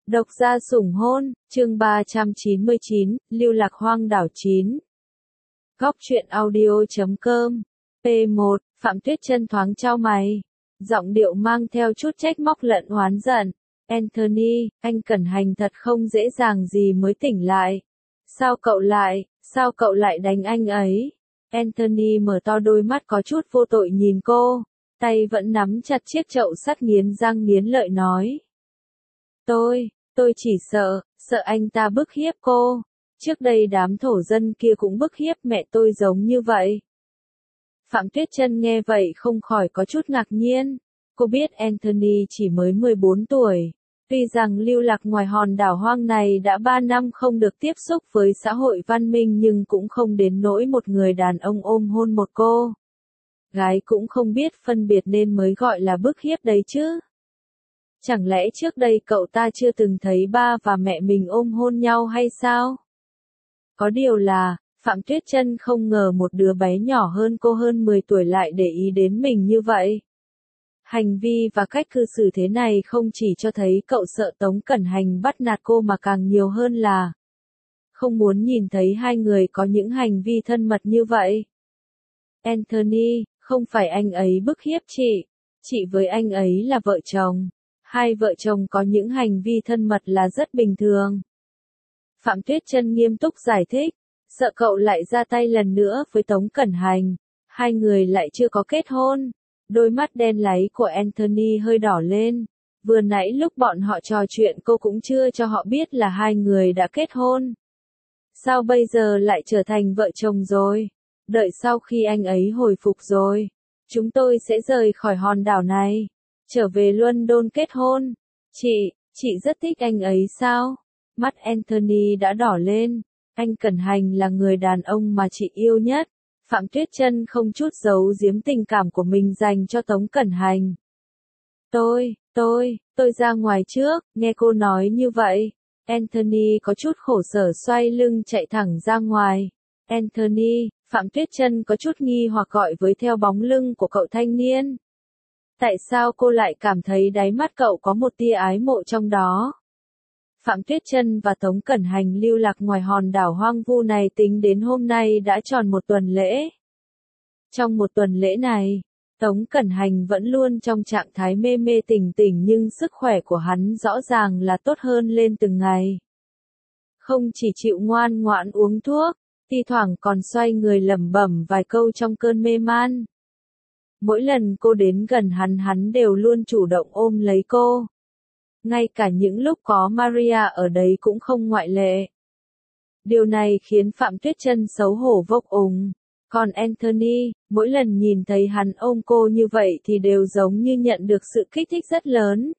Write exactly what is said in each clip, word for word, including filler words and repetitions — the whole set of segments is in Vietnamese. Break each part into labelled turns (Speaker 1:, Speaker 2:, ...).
Speaker 1: Độc gia sủng hôn, chương ba trăm chín mươi chín, lưu lạc hoang đảo chín. Góc truyện audio chấm com. P một, Phạm Tuyết Chân thoáng chau mày. Giọng điệu mang theo chút trách móc lẫn oán giận. Anthony, anh Cẩn Hành thật không dễ dàng gì mới tỉnh lại. Sao cậu lại, sao cậu lại đánh anh ấy? Anthony mở to đôi mắt có chút vô tội nhìn cô. Tay vẫn nắm chặt chiếc chậu sắt nghiến răng nghiến lợi nói. Tôi, tôi chỉ sợ, sợ anh ta bức hiếp cô. Trước đây đám thổ dân kia cũng bức hiếp mẹ tôi giống như vậy. Phạm Tuyết Chân nghe vậy không khỏi có chút ngạc nhiên. Cô biết Anthony chỉ mới mười bốn tuổi. Tuy rằng lưu lạc ngoài hòn đảo hoang này đã ba năm không được tiếp xúc với xã hội văn minh nhưng cũng không đến nỗi một người đàn ông ôm hôn một cô. Gái cũng không biết phân biệt nên mới gọi là bức hiếp đấy chứ. Chẳng lẽ trước đây cậu ta chưa từng thấy ba và mẹ mình ôm hôn nhau hay sao? Có điều là, Phạm Tuyết Chân không ngờ một đứa bé nhỏ hơn cô hơn mười tuổi lại để ý đến mình như vậy. Hành vi và cách cư xử thế này không chỉ cho thấy cậu sợ Tống Cẩn Hành bắt nạt cô mà càng nhiều hơn là không muốn nhìn thấy hai người có những hành vi thân mật như vậy. Anthony, không phải anh ấy bức hiếp chị, chị với anh ấy là vợ chồng. Hai vợ chồng có những hành vi thân mật là rất bình thường. Phạm Tuyết Chân nghiêm túc giải thích, sợ cậu lại ra tay lần nữa với Tống Cẩn Hành. Hai người lại chưa có kết hôn. Đôi mắt đen láy của Anthony hơi đỏ lên. Vừa nãy lúc bọn họ trò chuyện cô cũng chưa cho họ biết là hai người đã kết hôn. Sao bây giờ lại trở thành vợ chồng rồi? Đợi sau khi anh ấy hồi phục rồi, chúng tôi sẽ rời khỏi hòn đảo này. Trở về London kết hôn. Chị, chị rất thích anh ấy sao? Mắt Anthony đã đỏ lên. Anh Cẩn Hành là người đàn ông mà chị yêu nhất. Phạm Tuyết Chân không chút giấu giếm tình cảm của mình dành cho Tống Cẩn Hành. Tôi, tôi, tôi ra ngoài trước, nghe cô nói như vậy. Anthony có chút khổ sở xoay lưng chạy thẳng ra ngoài. Anthony, Phạm Tuyết Chân có chút nghi hoặc gọi với theo bóng lưng của cậu thanh niên. Tại sao cô lại cảm thấy đáy mắt cậu có một tia ái mộ trong đó? Phạm Tuyết Chân và Tống Cẩn Hành lưu lạc ngoài hòn đảo hoang vu này tính đến hôm nay đã tròn một tuần lễ. Trong một tuần lễ này, Tống Cẩn Hành vẫn luôn trong trạng thái mê mê tỉnh tỉnh nhưng sức khỏe của hắn rõ ràng là tốt hơn lên từng ngày. Không chỉ chịu ngoan ngoãn uống thuốc, thi thoảng còn xoay người lẩm bẩm vài câu trong cơn mê man. Mỗi lần cô đến gần hắn hắn đều luôn chủ động ôm lấy cô. Ngay cả những lúc có Maria ở đấy cũng không ngoại lệ. Điều này khiến Phạm Tuyết Chân xấu hổ vốc ùng. Còn Anthony, mỗi lần nhìn thấy hắn ôm cô như vậy thì đều giống như nhận được sự kích thích rất lớn.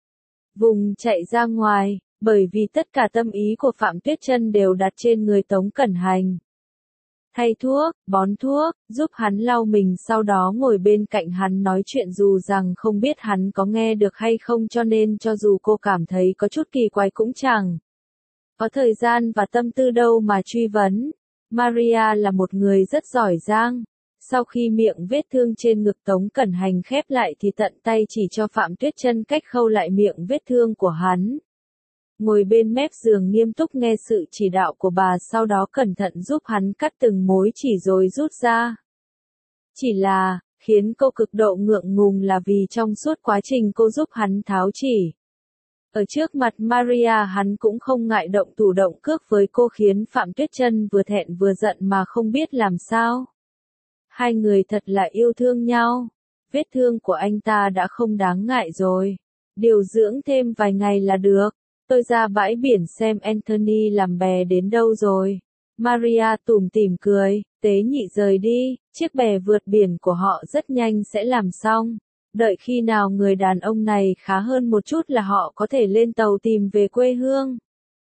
Speaker 1: Vùng chạy ra ngoài, bởi vì tất cả tâm ý của Phạm Tuyết Chân đều đặt trên người Tống Cẩn Hành. Thay thuốc, bón thuốc, giúp hắn lau mình sau đó ngồi bên cạnh hắn nói chuyện dù rằng không biết hắn có nghe được hay không cho nên cho dù cô cảm thấy có chút kỳ quái cũng chẳng có thời gian và tâm tư đâu mà truy vấn. Maria là một người rất giỏi giang. Sau khi miệng vết thương trên ngực Tống Cẩn Hành khép lại thì tận tay chỉ cho Phạm Tuyết Chân cách khâu lại miệng vết thương của hắn. Ngồi bên mép giường nghiêm túc nghe sự chỉ đạo của bà sau đó cẩn thận giúp hắn cắt từng mối chỉ rồi rút ra. Chỉ là, khiến cô cực độ ngượng ngùng là vì trong suốt quá trình cô giúp hắn tháo chỉ. Ở trước mặt Maria hắn cũng không ngại động thủ động cước với cô khiến Phạm Tuyết Chân vừa thẹn vừa giận mà không biết làm sao. Hai người thật là yêu thương nhau. Vết thương của anh ta đã không đáng ngại rồi. Điều dưỡng thêm vài ngày là được. Tôi ra bãi biển xem Anthony làm bè đến đâu rồi. Maria tủm tỉm cười, tế nhị rời đi, chiếc bè vượt biển của họ rất nhanh sẽ làm xong. Đợi khi nào người đàn ông này khá hơn một chút là họ có thể lên tàu tìm về quê hương.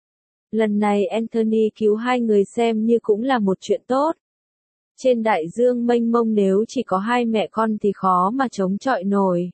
Speaker 1: Lần này Anthony cứu hai người xem như cũng là một chuyện tốt. Trên đại dương mênh mông nếu chỉ có hai mẹ con thì khó mà chống chọi nổi.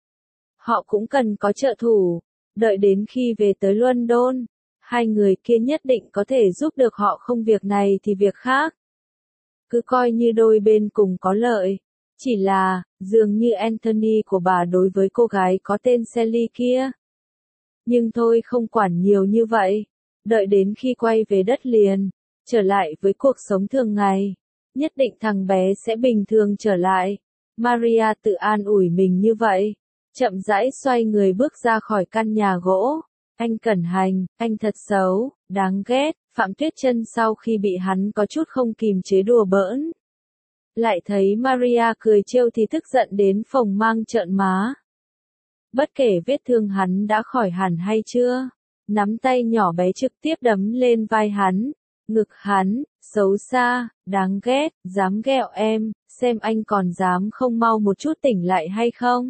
Speaker 1: Họ cũng cần có trợ thủ. Đợi đến khi về tới London, hai người kia nhất định có thể giúp được họ không việc này thì việc khác. Cứ coi như đôi bên cùng có lợi. Chỉ là, dường như Anthony của bà đối với cô gái có tên Sally kia Nhưng thôi không quản nhiều như vậy. Đợi đến khi quay về đất liền, trở lại với cuộc sống thường ngày, nhất định thằng bé sẽ bình thường trở lại. Maria tự an ủi mình như vậy, chậm rãi xoay người bước ra khỏi căn nhà gỗ. Anh Cẩn Hành, anh thật xấu, đáng ghét. Phạm Tuyết Chân sau khi bị hắn có chút không kìm chế đùa bỡn, lại thấy Maria cười trêu thì tức giận đến phồng mang trợn má. Bất kể vết thương hắn đã khỏi hẳn hay chưa, nắm tay nhỏ bé trực tiếp đấm lên vai hắn, ngực hắn, xấu xa, đáng ghét, dám ghẹo em, xem anh còn dám không mau một chút tỉnh lại hay không.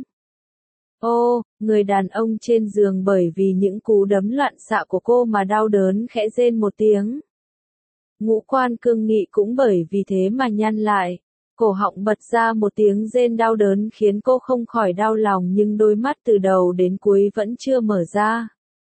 Speaker 1: Ô, người đàn ông trên giường bởi vì những cú đấm loạn xạ của cô mà đau đớn khẽ rên một tiếng. Ngũ quan cương nghị cũng bởi vì thế mà nhăn lại, cổ họng bật ra một tiếng rên đau đớn khiến cô không khỏi đau lòng nhưng đôi mắt từ đầu đến cuối vẫn chưa mở ra.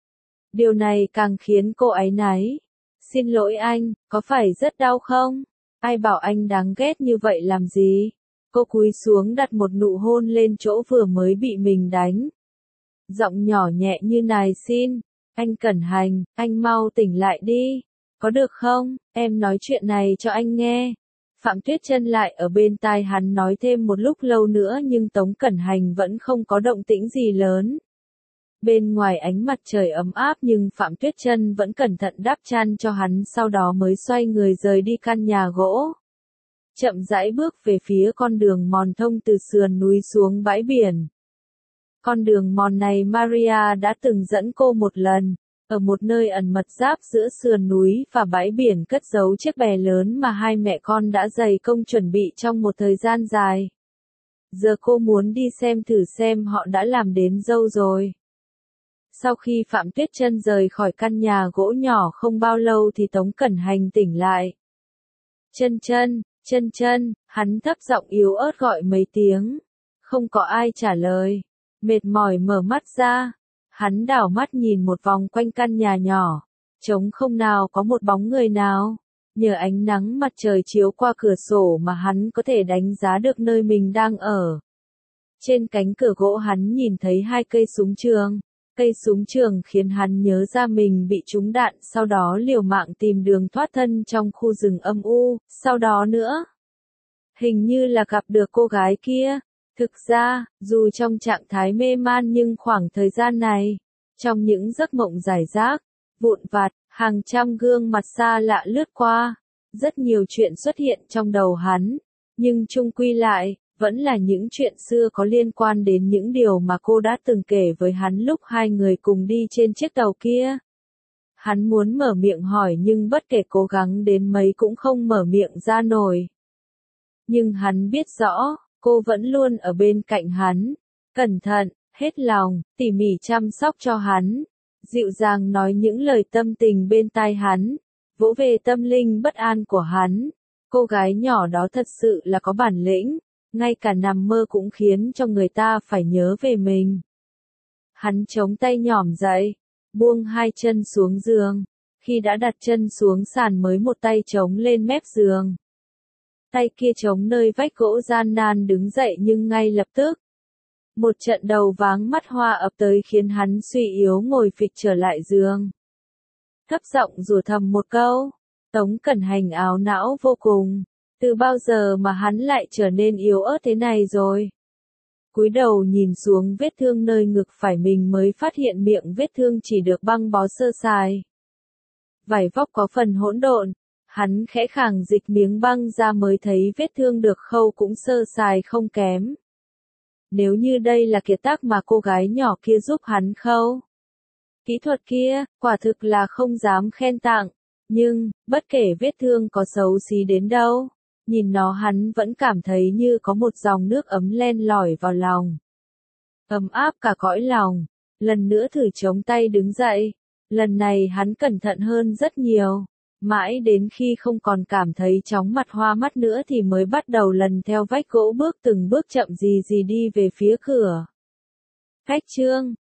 Speaker 1: Điều này càng khiến cô áy náy. Xin lỗi anh, có phải rất đau không? Ai bảo anh đáng ghét như vậy làm gì? Cô cúi xuống đặt một nụ hôn lên chỗ vừa mới bị mình đánh. Giọng nhỏ nhẹ như này, xin, anh Cẩn Hành, anh mau tỉnh lại đi. Có được không, em nói chuyện này cho anh nghe. Phạm Tuyết Chân lại ở bên tai hắn nói thêm một lúc lâu nữa nhưng Tống Cẩn Hành vẫn không có động tĩnh gì lớn. Bên ngoài ánh mặt trời ấm áp nhưng Phạm Tuyết Chân vẫn cẩn thận đắp chăn cho hắn sau đó mới xoay người rời đi căn nhà gỗ. Chậm rãi bước về phía con đường mòn thông từ sườn núi xuống bãi biển. Con đường mòn này Maria đã từng dẫn cô một lần, ở một nơi ẩn mật giáp giữa sườn núi và bãi biển cất giấu chiếc bè lớn mà hai mẹ con đã dày công chuẩn bị trong một thời gian dài. Giờ cô muốn đi xem thử xem họ đã làm đến đâu rồi. Sau khi Phạm Tuyết Chân rời khỏi căn nhà gỗ nhỏ không bao lâu thì Tống Cẩn Hành tỉnh lại. Chân Chân, Chân Chân, hắn thấp giọng yếu ớt gọi mấy tiếng. Không có ai trả lời. Mệt mỏi mở mắt ra. Hắn đảo mắt nhìn một vòng quanh căn nhà nhỏ. Trống không nào có một bóng người nào. Nhờ ánh nắng mặt trời chiếu qua cửa sổ mà hắn có thể đánh giá được nơi mình đang ở. Trên cánh cửa gỗ hắn nhìn thấy hai cây súng trường. Cây súng trường khiến hắn nhớ ra mình bị trúng đạn, sau đó liều mạng tìm đường thoát thân trong khu rừng âm u, sau đó nữa. Hình như là gặp được cô gái kia. Thực ra, dù trong trạng thái mê man nhưng khoảng thời gian này, trong những giấc mộng giải rác, vụn vặt, hàng trăm gương mặt xa lạ lướt qua, rất nhiều chuyện xuất hiện trong đầu hắn, nhưng chung quy lại, vẫn là những chuyện xưa có liên quan đến những điều mà cô đã từng kể với hắn lúc hai người cùng đi trên chiếc tàu kia. Hắn muốn mở miệng hỏi nhưng bất kể cố gắng đến mấy cũng không mở miệng ra nổi. Nhưng hắn biết rõ, cô vẫn luôn ở bên cạnh hắn, cẩn thận, hết lòng, tỉ mỉ chăm sóc cho hắn, dịu dàng nói những lời tâm tình bên tai hắn, vỗ về tâm linh bất an của hắn. Cô gái nhỏ đó thật sự là có bản lĩnh, ngay cả nằm mơ cũng khiến cho người ta phải nhớ về mình. Hắn chống tay nhỏm dậy, buông hai chân xuống giường, khi đã đặt chân xuống sàn mới một tay chống lên mép giường. Tay kia chống nơi vách gỗ gian nan đứng dậy nhưng ngay lập tức. Một trận đầu váng mắt hoa ập tới khiến hắn suy yếu ngồi phịch trở lại giường. Thấp giọng rủa thầm một câu, Tống Cẩn Hành áo não vô cùng. Từ bao giờ mà hắn lại trở nên yếu ớt thế này rồi? Cúi đầu nhìn xuống vết thương nơi ngực phải mình mới phát hiện miệng vết thương chỉ được băng bó sơ sài. Vải vóc có phần hỗn độn, hắn khẽ khàng dịch miếng băng ra mới thấy vết thương được khâu cũng sơ sài không kém. Nếu như đây là kiệt tác mà cô gái nhỏ kia giúp hắn khâu. Kỹ thuật kia, quả thực là không dám khen tặng, nhưng, bất kể vết thương có xấu xí đến đâu. Nhìn nó hắn vẫn cảm thấy như có một dòng nước ấm len lỏi vào lòng. Ấm áp cả cõi lòng. Lần nữa thử chống tay đứng dậy. Lần này hắn cẩn thận hơn rất nhiều. Mãi đến khi không còn cảm thấy chóng mặt hoa mắt nữa thì mới bắt đầu lần theo vách gỗ bước từng bước chậm gì gì đi về phía cửa. Cách chương